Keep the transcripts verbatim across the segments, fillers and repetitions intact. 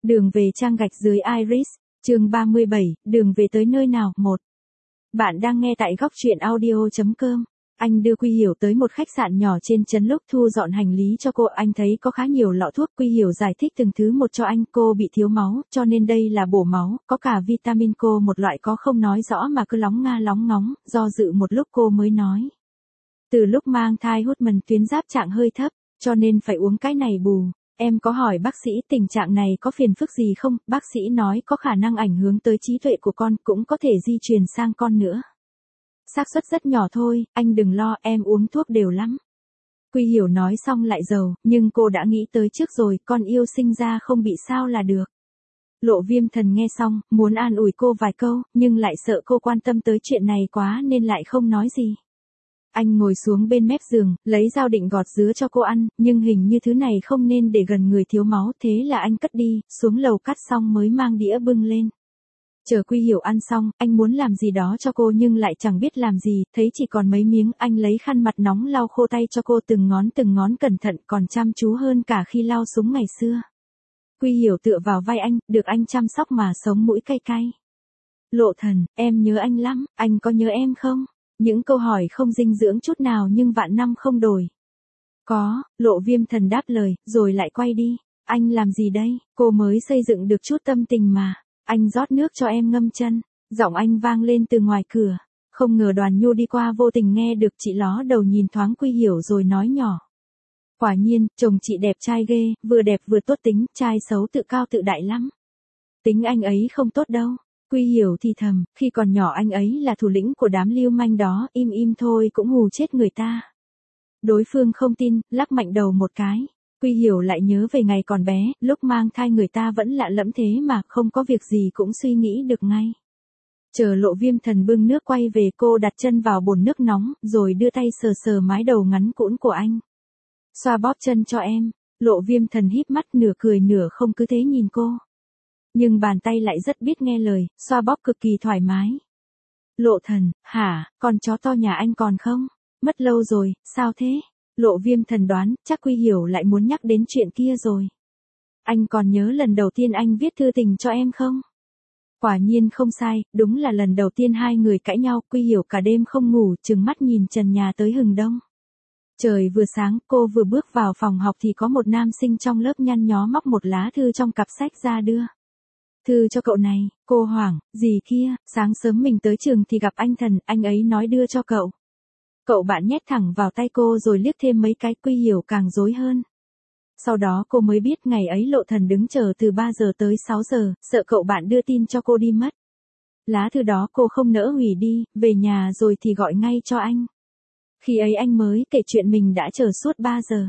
Đường về trang gạch dưới Iris, chương ba mươi bảy, đường về tới nơi nào, một. Bạn đang nghe tại góc truyện audio chấm com. Anh đưa Quy Hiểu tới một khách sạn nhỏ trên trấn lúc thu dọn hành lý cho cô, anh thấy có khá nhiều lọ thuốc. Quy Hiểu giải thích từng thứ một cho anh, cô bị thiếu máu, cho nên đây là bổ máu, có cả vitamin cô một loại có không nói rõ mà cứ lóng nga lóng ngóng, do dự một lúc cô mới nói. Từ lúc mang thai hút mần tuyến giáp trạng hơi thấp, cho nên phải uống cái này bù. Em có hỏi bác sĩ tình trạng này có phiền phức gì không, bác sĩ nói có khả năng ảnh hưởng tới trí tuệ của con, cũng có thể di truyền sang con nữa. Xác suất rất nhỏ thôi, anh đừng lo, em uống thuốc đều lắm. Quy Hiểu nói xong lại giàu, nhưng cô đã nghĩ tới trước rồi, con yêu sinh ra không bị sao là được. Lộ Viêm Thần nghe xong, muốn an ủi cô vài câu, nhưng lại sợ cô quan tâm tới chuyện này quá nên lại không nói gì. Anh ngồi xuống bên mép giường, lấy dao định gọt dứa cho cô ăn, nhưng hình như thứ này không nên để gần người thiếu máu, thế là anh cất đi, xuống lầu cắt xong mới mang đĩa bưng lên. Chờ Quy Hiểu ăn xong, anh muốn làm gì đó cho cô nhưng lại chẳng biết làm gì, thấy chỉ còn mấy miếng, anh lấy khăn mặt nóng lau khô tay cho cô từng ngón từng ngón cẩn thận, còn chăm chú hơn cả khi lau súng ngày xưa. Quy Hiểu tựa vào vai anh, được anh chăm sóc mà sống mũi cay cay. Lộ Thần, em nhớ anh lắm, anh có nhớ em không? Những câu hỏi không dinh dưỡng chút nào nhưng vạn năm không đổi. Có, Lộ Viêm Thần đáp lời, rồi lại quay đi. Anh làm gì đây? Cô mới xây dựng được chút tâm tình mà. Anh rót nước cho em ngâm chân. Giọng anh vang lên từ ngoài cửa. Không ngờ Đoàn Nhu đi qua vô tình nghe được, chị ló đầu nhìn thoáng Quy Hiểu rồi nói nhỏ. Quả nhiên, chồng chị đẹp trai ghê, vừa đẹp vừa tốt tính, trai xấu tự cao tự đại lắm. Tính anh ấy không tốt đâu. Quy Hiểu thì thầm, khi còn nhỏ anh ấy là thủ lĩnh của đám lưu manh đó, im im thôi cũng hù chết người ta. Đối phương không tin, lắc mạnh đầu một cái. Quy Hiểu lại nhớ về ngày còn bé, lúc mang thai người ta vẫn lạ lẫm thế mà, không có việc gì cũng suy nghĩ được ngay. Chờ Lộ Viêm Thần bưng nước quay về, cô đặt chân vào bồn nước nóng, rồi đưa tay sờ sờ mái đầu ngắn cũn của anh. Xoa bóp chân cho em. Lộ Viêm Thần híp mắt nửa cười nửa không cứ thế nhìn cô. Nhưng bàn tay lại rất biết nghe lời, xoa bóp cực kỳ thoải mái. Lộ Thần, hả, con chó to nhà anh còn không? Mất lâu rồi, sao thế? Lộ Viêm Thần đoán, chắc Quy Hiểu lại muốn nhắc đến chuyện kia rồi. Anh còn nhớ lần đầu tiên anh viết thư tình cho em không? Quả nhiên không sai, đúng là lần đầu tiên hai người cãi nhau, Quy Hiểu cả đêm không ngủ, trừng mắt nhìn trần nhà tới hừng đông. Trời vừa sáng, cô vừa bước vào phòng học thì có một nam sinh trong lớp nhăn nhó móc một lá thư trong cặp sách ra đưa. Thư cho cậu này, cô hoảng, gì kia, sáng sớm mình tới trường thì gặp anh Thần, anh ấy nói đưa cho cậu. Cậu bạn nhét thẳng vào tay cô rồi liếc thêm mấy cái, Quy Hiểu càng rối hơn. Sau đó cô mới biết ngày ấy Lộ Thần đứng chờ từ ba giờ tới sáu giờ, sợ cậu bạn đưa tin cho cô đi mất. Lá thư đó cô không nỡ hủy đi, về nhà rồi thì gọi ngay cho anh. Khi ấy anh mới kể chuyện mình đã chờ suốt ba giờ.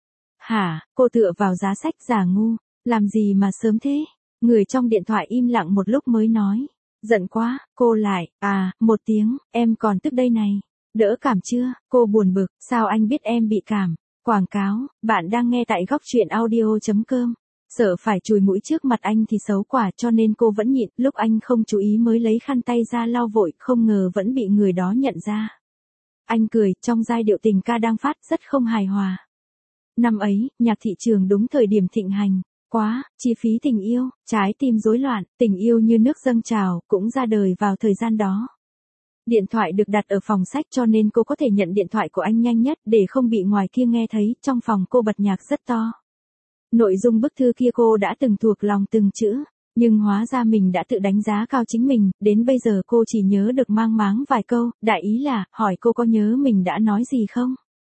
Hả, cô tựa vào giá sách giả ngu, làm gì mà sớm thế? Người trong điện thoại im lặng một lúc mới nói. Giận quá, cô lại, à, một tiếng, em còn tức đây này. Đỡ cảm chưa? Cô buồn bực, sao anh biết em bị cảm? Quảng cáo, bạn đang nghe tại góc truyện audio chấm com. Sợ phải chùi mũi trước mặt anh thì xấu quả cho nên cô vẫn nhịn, lúc anh không chú ý mới lấy khăn tay ra lau vội, không ngờ vẫn bị người đó nhận ra. Anh cười, trong giai điệu tình ca đang phát, rất không hài hòa. Năm ấy, nhạc thị trường đúng thời điểm thịnh hành. Quá, chi phí tình yêu, trái tim rối loạn, tình yêu như nước dâng trào, cũng ra đời vào thời gian đó. Điện thoại được đặt ở phòng sách cho nên cô có thể nhận điện thoại của anh nhanh nhất để không bị ngoài kia nghe thấy, trong phòng cô bật nhạc rất to. Nội dung bức thư kia cô đã từng thuộc lòng từng chữ, nhưng hóa ra mình đã tự đánh giá cao chính mình, đến bây giờ cô chỉ nhớ được mang máng vài câu, đại ý là, hỏi cô có nhớ mình đã nói gì không?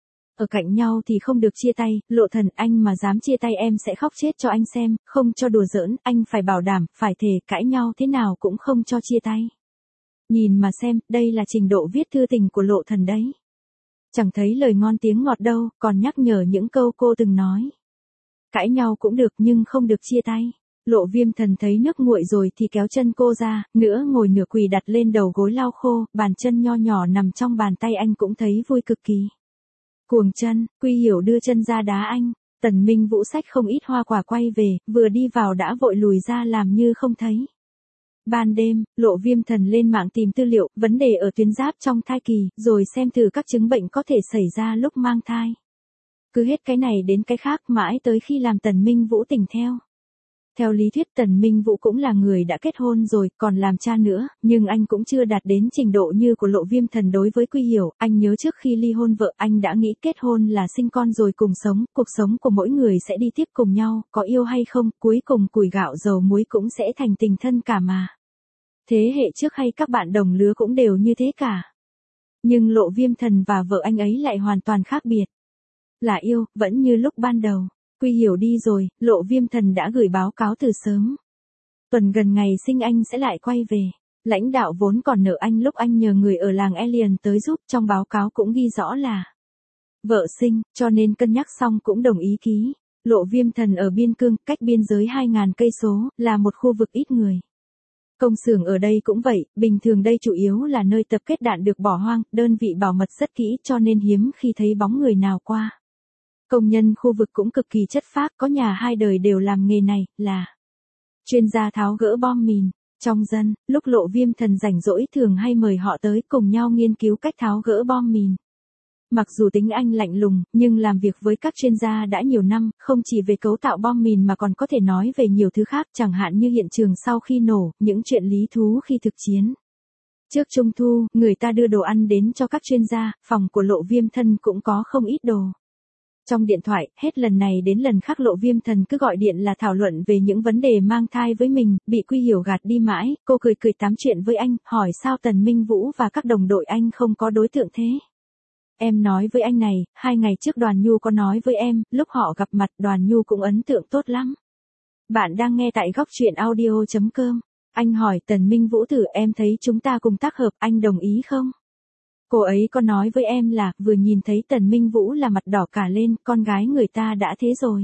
Ở cạnh nhau thì không được chia tay, Lộ Thần, anh mà dám chia tay em sẽ khóc chết cho anh xem, không cho đùa giỡn, anh phải bảo đảm, phải thề, cãi nhau thế nào cũng không cho chia tay. Nhìn mà xem, đây là trình độ viết thư tình của Lộ Thần đấy. Chẳng thấy lời ngon tiếng ngọt đâu, còn nhắc nhở những câu cô từng nói. Cãi nhau cũng được nhưng không được chia tay. Lộ Viêm Thần thấy nước nguội rồi thì kéo chân cô ra, nửa ngồi nửa quỳ đặt lên đầu gối lau khô, bàn chân nho nhỏ nằm trong bàn tay anh cũng thấy vui cực kỳ. Cuồng chân, Quy Hiểu đưa chân ra đá anh, Tần Minh Vũ xách không ít hoa quả quay về, vừa đi vào đã vội lùi ra làm như không thấy. Ban đêm, Lộ Viêm Thần lên mạng tìm tư liệu, vấn đề ở tuyến giáp trong thai kỳ, rồi xem thử các chứng bệnh có thể xảy ra lúc mang thai. Cứ hết cái này đến cái khác mãi tới khi làm Tần Minh Vũ tỉnh theo. Theo lý thuyết Tần Minh Vũ cũng là người đã kết hôn rồi, còn làm cha nữa, nhưng anh cũng chưa đạt đến trình độ như của Lộ Viêm Thần đối với Quy Hiểu. Anh nhớ trước khi ly hôn vợ, anh đã nghĩ kết hôn là sinh con rồi cùng sống, cuộc sống của mỗi người sẽ đi tiếp cùng nhau, có yêu hay không, cuối cùng củi gạo dầu muối cũng sẽ thành tình thân cả mà. Thế hệ trước hay các bạn đồng lứa cũng đều như thế cả. Nhưng Lộ Viêm Thần và vợ anh ấy lại hoàn toàn khác biệt. Là yêu, vẫn như lúc ban đầu. Quy Hiểu đi rồi, Lộ Viêm Thần đã gửi báo cáo từ sớm. Tuần gần ngày sinh anh sẽ lại quay về. Lãnh đạo vốn còn nợ anh lúc anh nhờ người ở làng Alien tới giúp, trong báo cáo cũng ghi rõ là vợ sinh, cho nên cân nhắc xong cũng đồng ý ký. Lộ Viêm Thần ở biên cương, cách biên giới hai nghìn cây số, là một khu vực ít người. Công xưởng ở đây cũng vậy, bình thường đây chủ yếu là nơi tập kết đạn được bỏ hoang, đơn vị bảo mật rất kỹ cho nên hiếm khi thấy bóng người nào qua. Công nhân khu vực cũng cực kỳ chất phác, có nhà hai đời đều làm nghề này, là chuyên gia tháo gỡ bom mìn. Trong dân, lúc Lộ Viêm Thần rảnh rỗi thường hay mời họ tới cùng nhau nghiên cứu cách tháo gỡ bom mìn. Mặc dù tính anh lạnh lùng, nhưng làm việc với các chuyên gia đã nhiều năm, không chỉ về cấu tạo bom mìn mà còn có thể nói về nhiều thứ khác, chẳng hạn như hiện trường sau khi nổ, những chuyện lý thú khi thực chiến. Trước Trung Thu, người ta đưa đồ ăn đến cho các chuyên gia, phòng của Lộ Viêm Thần cũng có không ít đồ. Trong điện thoại, hết lần này đến lần khác Lộ Viêm Thần cứ gọi điện là thảo luận về những vấn đề mang thai với mình, bị Quy Hiểu gạt đi mãi, cô cười cười tám chuyện với anh, hỏi sao Tần Minh Vũ và các đồng đội anh không có đối tượng thế. Em nói với anh này, hai ngày trước Đoàn Nhu có nói với em, lúc họ gặp mặt Đoàn Nhu cũng ấn tượng tốt lắm. Bạn đang nghe tại góc truyện audio chấm com. Anh hỏi Tần Minh Vũ thử em thấy chúng ta cùng tác hợp, anh đồng ý không? Cô ấy có nói với em là, vừa nhìn thấy Tần Minh Vũ là mặt đỏ cả lên, con gái người ta đã thế rồi.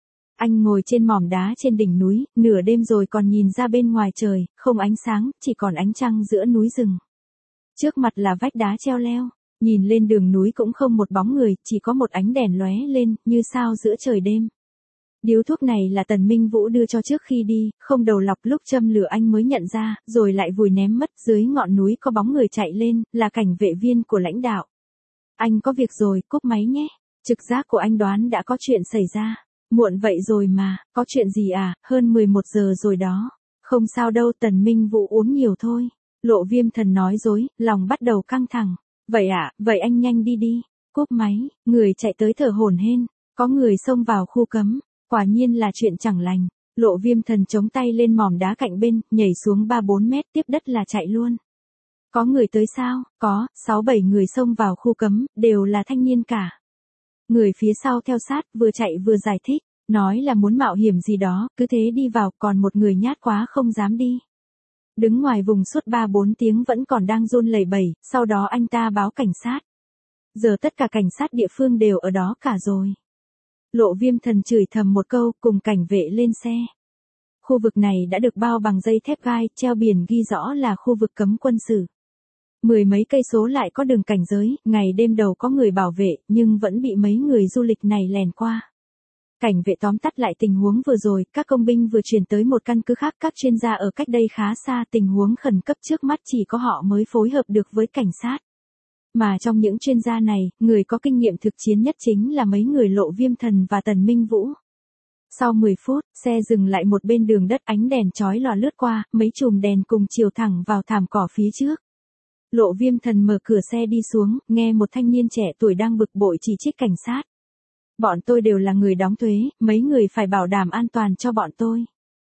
Anh ngồi trên mỏm đá trên đỉnh núi, nửa đêm rồi còn nhìn ra bên ngoài trời, không ánh sáng, chỉ còn ánh trăng giữa núi rừng. Trước mặt là vách đá treo leo, nhìn lên đường núi cũng không một bóng người, chỉ có một ánh đèn lóe lên, như sao giữa trời đêm. Điếu thuốc này là Tần Minh Vũ đưa cho trước khi đi, không đầu lọc, lúc châm lửa anh mới nhận ra, rồi lại vùi ném mất. Dưới ngọn núi có bóng người chạy lên, là cảnh vệ viên của lãnh đạo. Anh có việc rồi, cúp máy nhé. Trực giác của anh đoán đã có chuyện xảy ra. Muộn vậy rồi mà, có chuyện gì à, hơn mười một giờ rồi đó. Không sao đâu, Tần Minh Vũ uống nhiều thôi. Lộ Viêm Thần nói dối, lòng bắt đầu căng thẳng. Vậy ạ, à, vậy anh nhanh đi đi. Cúp máy, người chạy tới thở hổn hển, có người xông vào khu cấm. Quả nhiên là chuyện chẳng lành. Lộ Viêm Thần chống tay lên mỏm đá cạnh bên, nhảy xuống ba bốn mét, tiếp đất là chạy luôn. Có người tới sao? Có, sáu bảy người xông vào khu cấm, đều là thanh niên cả. Người phía sau theo sát, vừa chạy vừa giải thích, nói là muốn mạo hiểm gì đó, cứ thế đi vào, còn một người nhát quá không dám đi. Đứng ngoài vùng suốt ba bốn tiếng vẫn còn đang run lẩy bẩy, sau đó anh ta báo cảnh sát. Giờ tất cả cảnh sát địa phương đều ở đó cả rồi. Lộ Viêm Thần chửi thầm một câu, cùng cảnh vệ lên xe. Khu vực này đã được bao bằng dây thép gai, treo biển ghi rõ là khu vực cấm quân sự. Mười mấy cây số lại có đường cảnh giới, ngày đêm đầu có người bảo vệ, nhưng vẫn bị mấy người du lịch này lèn qua. Cảnh vệ tóm tắt lại tình huống vừa rồi, các công binh vừa chuyển tới một căn cứ khác, các chuyên gia ở cách đây khá xa, tình huống khẩn cấp trước mắt chỉ có họ mới phối hợp được với cảnh sát. Mà trong những chuyên gia này, người có kinh nghiệm thực chiến nhất chính là mấy người Lộ Viêm Thần và Tần Minh Vũ. Sau mười phút, xe dừng lại một bên đường đất, ánh đèn chói lòa lướt qua, mấy chùm đèn cùng chiều thẳng vào thảm cỏ phía trước. Lộ Viêm Thần mở cửa xe đi xuống, nghe một thanh niên trẻ tuổi đang bực bội chỉ trích cảnh sát. Bọn tôi đều là người đóng thuế, mấy người phải bảo đảm an toàn cho bọn tôi.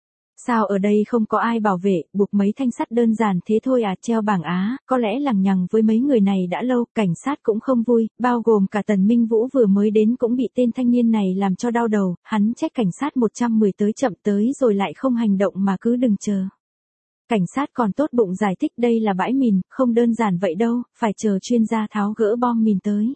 Sao ở đây không có ai bảo vệ, buộc mấy thanh sắt đơn giản thế thôi à, treo bảng Á, có lẽ lằng nhằng với mấy người này đã lâu, cảnh sát cũng không vui, bao gồm cả Tần Minh Vũ vừa mới đến cũng bị tên thanh niên này làm cho đau đầu, hắn trách cảnh sát một trăm mười tới chậm tới rồi lại không hành động mà cứ đừng chờ. Cảnh sát còn tốt bụng giải thích đây là bãi mìn, không đơn giản vậy đâu, phải chờ chuyên gia tháo gỡ bom mìn tới.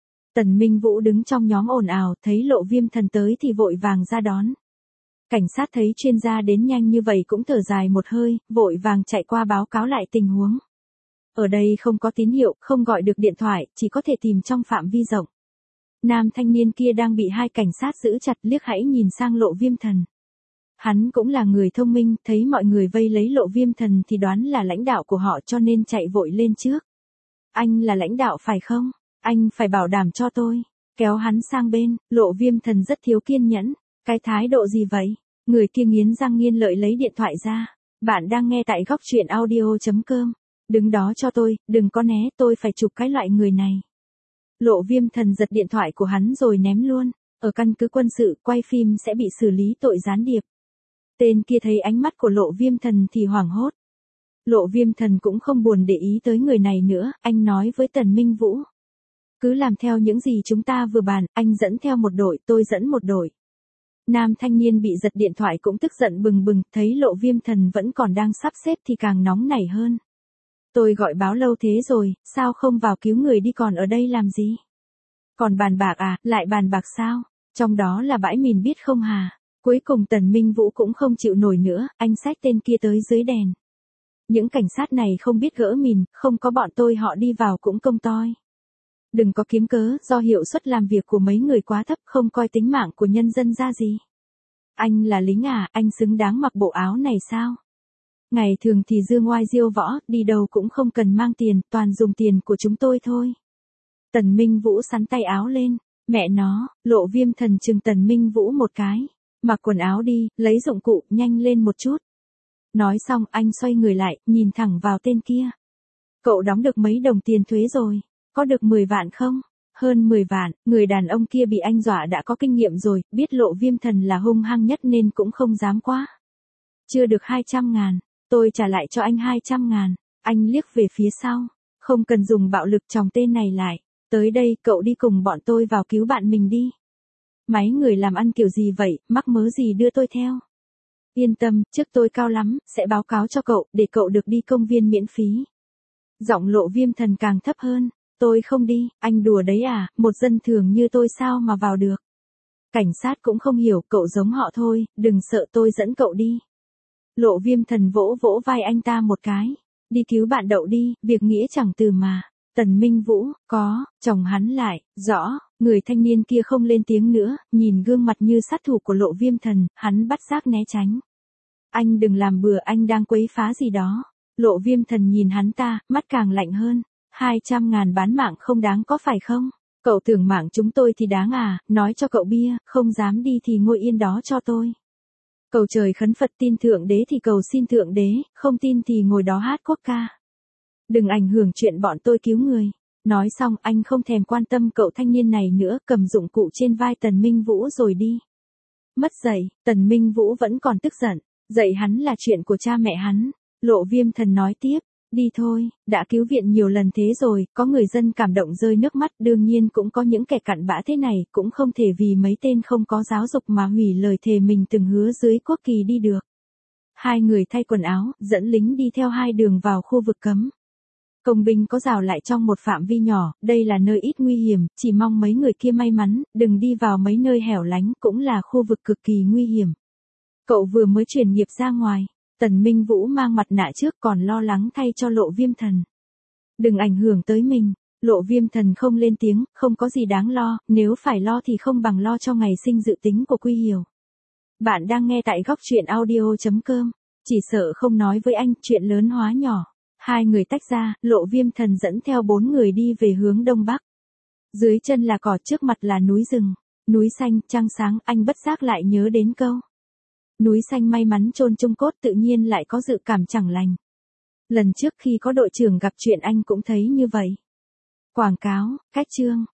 Tần Minh Vũ đứng trong nhóm ồn ào, thấy Lộ Viêm Thần tới thì vội vàng ra đón. Cảnh sát thấy chuyên gia đến nhanh như vậy cũng thở dài một hơi, vội vàng chạy qua báo cáo lại tình huống. Ở đây không có tín hiệu, không gọi được điện thoại, chỉ có thể tìm trong phạm vi rộng. Nam thanh niên kia đang bị hai cảnh sát giữ chặt, liếc hãy nhìn sang Lộ Viêm Thần. Hắn cũng là người thông minh, thấy mọi người vây lấy Lộ Viêm Thần thì đoán là lãnh đạo của họ cho nên chạy vội lên trước. Anh là lãnh đạo phải không? Anh phải bảo đảm cho tôi. Kéo hắn sang bên, Lộ Viêm Thần rất thiếu kiên nhẫn. Cái thái độ gì vậy? Người kia nghiến răng nghiến lợi lấy điện thoại ra. Bạn đang nghe tại góc truyện audio.com. Đứng đó cho tôi, đừng có né, tôi phải chụp cái loại người này. Lộ Viêm Thần giật điện thoại của hắn rồi ném luôn. Ở căn cứ quân sự, quay phim sẽ bị xử lý tội gián điệp. Tên kia thấy ánh mắt của Lộ Viêm Thần thì hoảng hốt. Lộ Viêm Thần cũng không buồn để ý tới người này nữa, anh nói với Tần Minh Vũ. Cứ làm theo những gì chúng ta vừa bàn, anh dẫn theo một đội, tôi dẫn một đội. Nam thanh niên bị giật điện thoại cũng tức giận bừng bừng, thấy Lộ Viêm Thần vẫn còn đang sắp xếp thì càng nóng nảy hơn. Tôi gọi báo lâu thế rồi, sao không vào cứu người đi còn ở đây làm gì? Còn bàn bạc à, lại bàn bạc sao? Trong đó là bãi mìn biết không hà? Cuối cùng Tần Minh Vũ cũng không chịu nổi nữa, anh xách tên kia tới dưới đèn. Những cảnh sát này không biết gỡ mìn, không có bọn tôi họ đi vào cũng công toi. Đừng có kiếm cớ, do hiệu suất làm việc của mấy người quá thấp, không coi tính mạng của nhân dân ra gì. Anh là lính à, anh xứng đáng mặc bộ áo này sao? Ngày thường thì dương oai diêu võ, đi đâu cũng không cần mang tiền, toàn dùng tiền của chúng tôi thôi. Tần Minh Vũ sắn tay áo lên, mẹ nó, Lộ Viêm Thần chừng Tần Minh Vũ một cái. Mặc quần áo đi, lấy dụng cụ, nhanh lên một chút. Nói xong anh xoay người lại, nhìn thẳng vào tên kia. Cậu đóng được mấy đồng tiền thuế rồi? Có được mười vạn không? Hơn mười vạn, người đàn ông kia bị anh dọa đã có kinh nghiệm rồi, biết Lộ Viêm Thần là hung hăng nhất nên cũng không dám quá. Chưa được hai trăm ngàn, tôi trả lại cho anh hai trăm ngàn, anh liếc về phía sau, không cần dùng bạo lực chòng tên này lại, tới đây cậu đi cùng bọn tôi vào cứu bạn mình đi. Máy người làm ăn kiểu gì vậy, mắc mớ gì đưa tôi theo. Yên tâm, trước tôi cao lắm, sẽ báo cáo cho cậu, để cậu được đi công viên miễn phí. Giọng Lộ Viêm Thần càng thấp hơn. Tôi không đi, anh đùa đấy à, một dân thường như tôi sao mà vào được. Cảnh sát cũng không hiểu, cậu giống họ thôi, đừng sợ tôi dẫn cậu đi. Lộ Viêm Thần vỗ vỗ vai anh ta một cái. Đi cứu bạn Đậu đi, việc nghĩa chẳng từ mà. Tần Minh Vũ, có, chồng hắn lại, rõ, người thanh niên kia không lên tiếng nữa, nhìn gương mặt như sát thủ của Lộ Viêm Thần, hắn bắt giác né tránh. Anh đừng làm bừa, anh đang quấy phá gì đó. Lộ Viêm Thần nhìn hắn ta, mắt càng lạnh hơn. Hai trăm ngàn bán mạng không đáng có phải không? Cậu tưởng mạng chúng tôi thì đáng à, nói cho cậu bia, không dám đi thì ngồi yên đó cho tôi. Cầu trời khấn Phật tin Thượng Đế thì cầu xin Thượng Đế, không tin thì ngồi đó hát quốc ca. Đừng ảnh hưởng chuyện bọn tôi cứu người. Nói xong anh không thèm quan tâm cậu thanh niên này nữa, cầm dụng cụ trên vai Tần Minh Vũ rồi đi. Mất dạy, Tần Minh Vũ vẫn còn tức giận, dạy hắn là chuyện của cha mẹ hắn. Lộ Viêm Thần nói tiếp. Đi thôi, đã cứu viện nhiều lần thế rồi, có người dân cảm động rơi nước mắt, đương nhiên cũng có những kẻ cặn bã thế này, cũng không thể vì mấy tên không có giáo dục mà hủy lời thề mình từng hứa dưới quốc kỳ đi được. Hai người thay quần áo, dẫn lính đi theo hai đường vào khu vực cấm. Công binh có rào lại trong một phạm vi nhỏ, đây là nơi ít nguy hiểm, chỉ mong mấy người kia may mắn, đừng đi vào mấy nơi hẻo lánh, cũng là khu vực cực kỳ nguy hiểm. Cậu vừa mới chuyển nghiệp ra ngoài. Tần Minh Vũ mang mặt nạ trước còn lo lắng thay cho Lộ Viêm Thần. Đừng ảnh hưởng tới mình, Lộ Viêm Thần không lên tiếng, không có gì đáng lo, nếu phải lo thì không bằng lo cho ngày sinh dự tính của Quy Hiểu. Bạn đang nghe tại góc truyện audio.com, chỉ sợ không nói với anh, chuyện lớn hóa nhỏ. Hai người tách ra, Lộ Viêm Thần dẫn theo bốn người đi về hướng đông bắc. Dưới chân là cỏ, trước mặt là núi rừng, núi xanh, trăng sáng, anh bất giác lại nhớ đến câu. Núi xanh may mắn chôn chung cốt, tự nhiên lại có dự cảm chẳng lành. Lần trước khi có đội trưởng gặp chuyện anh cũng thấy như vậy. Quảng cáo, cách chương.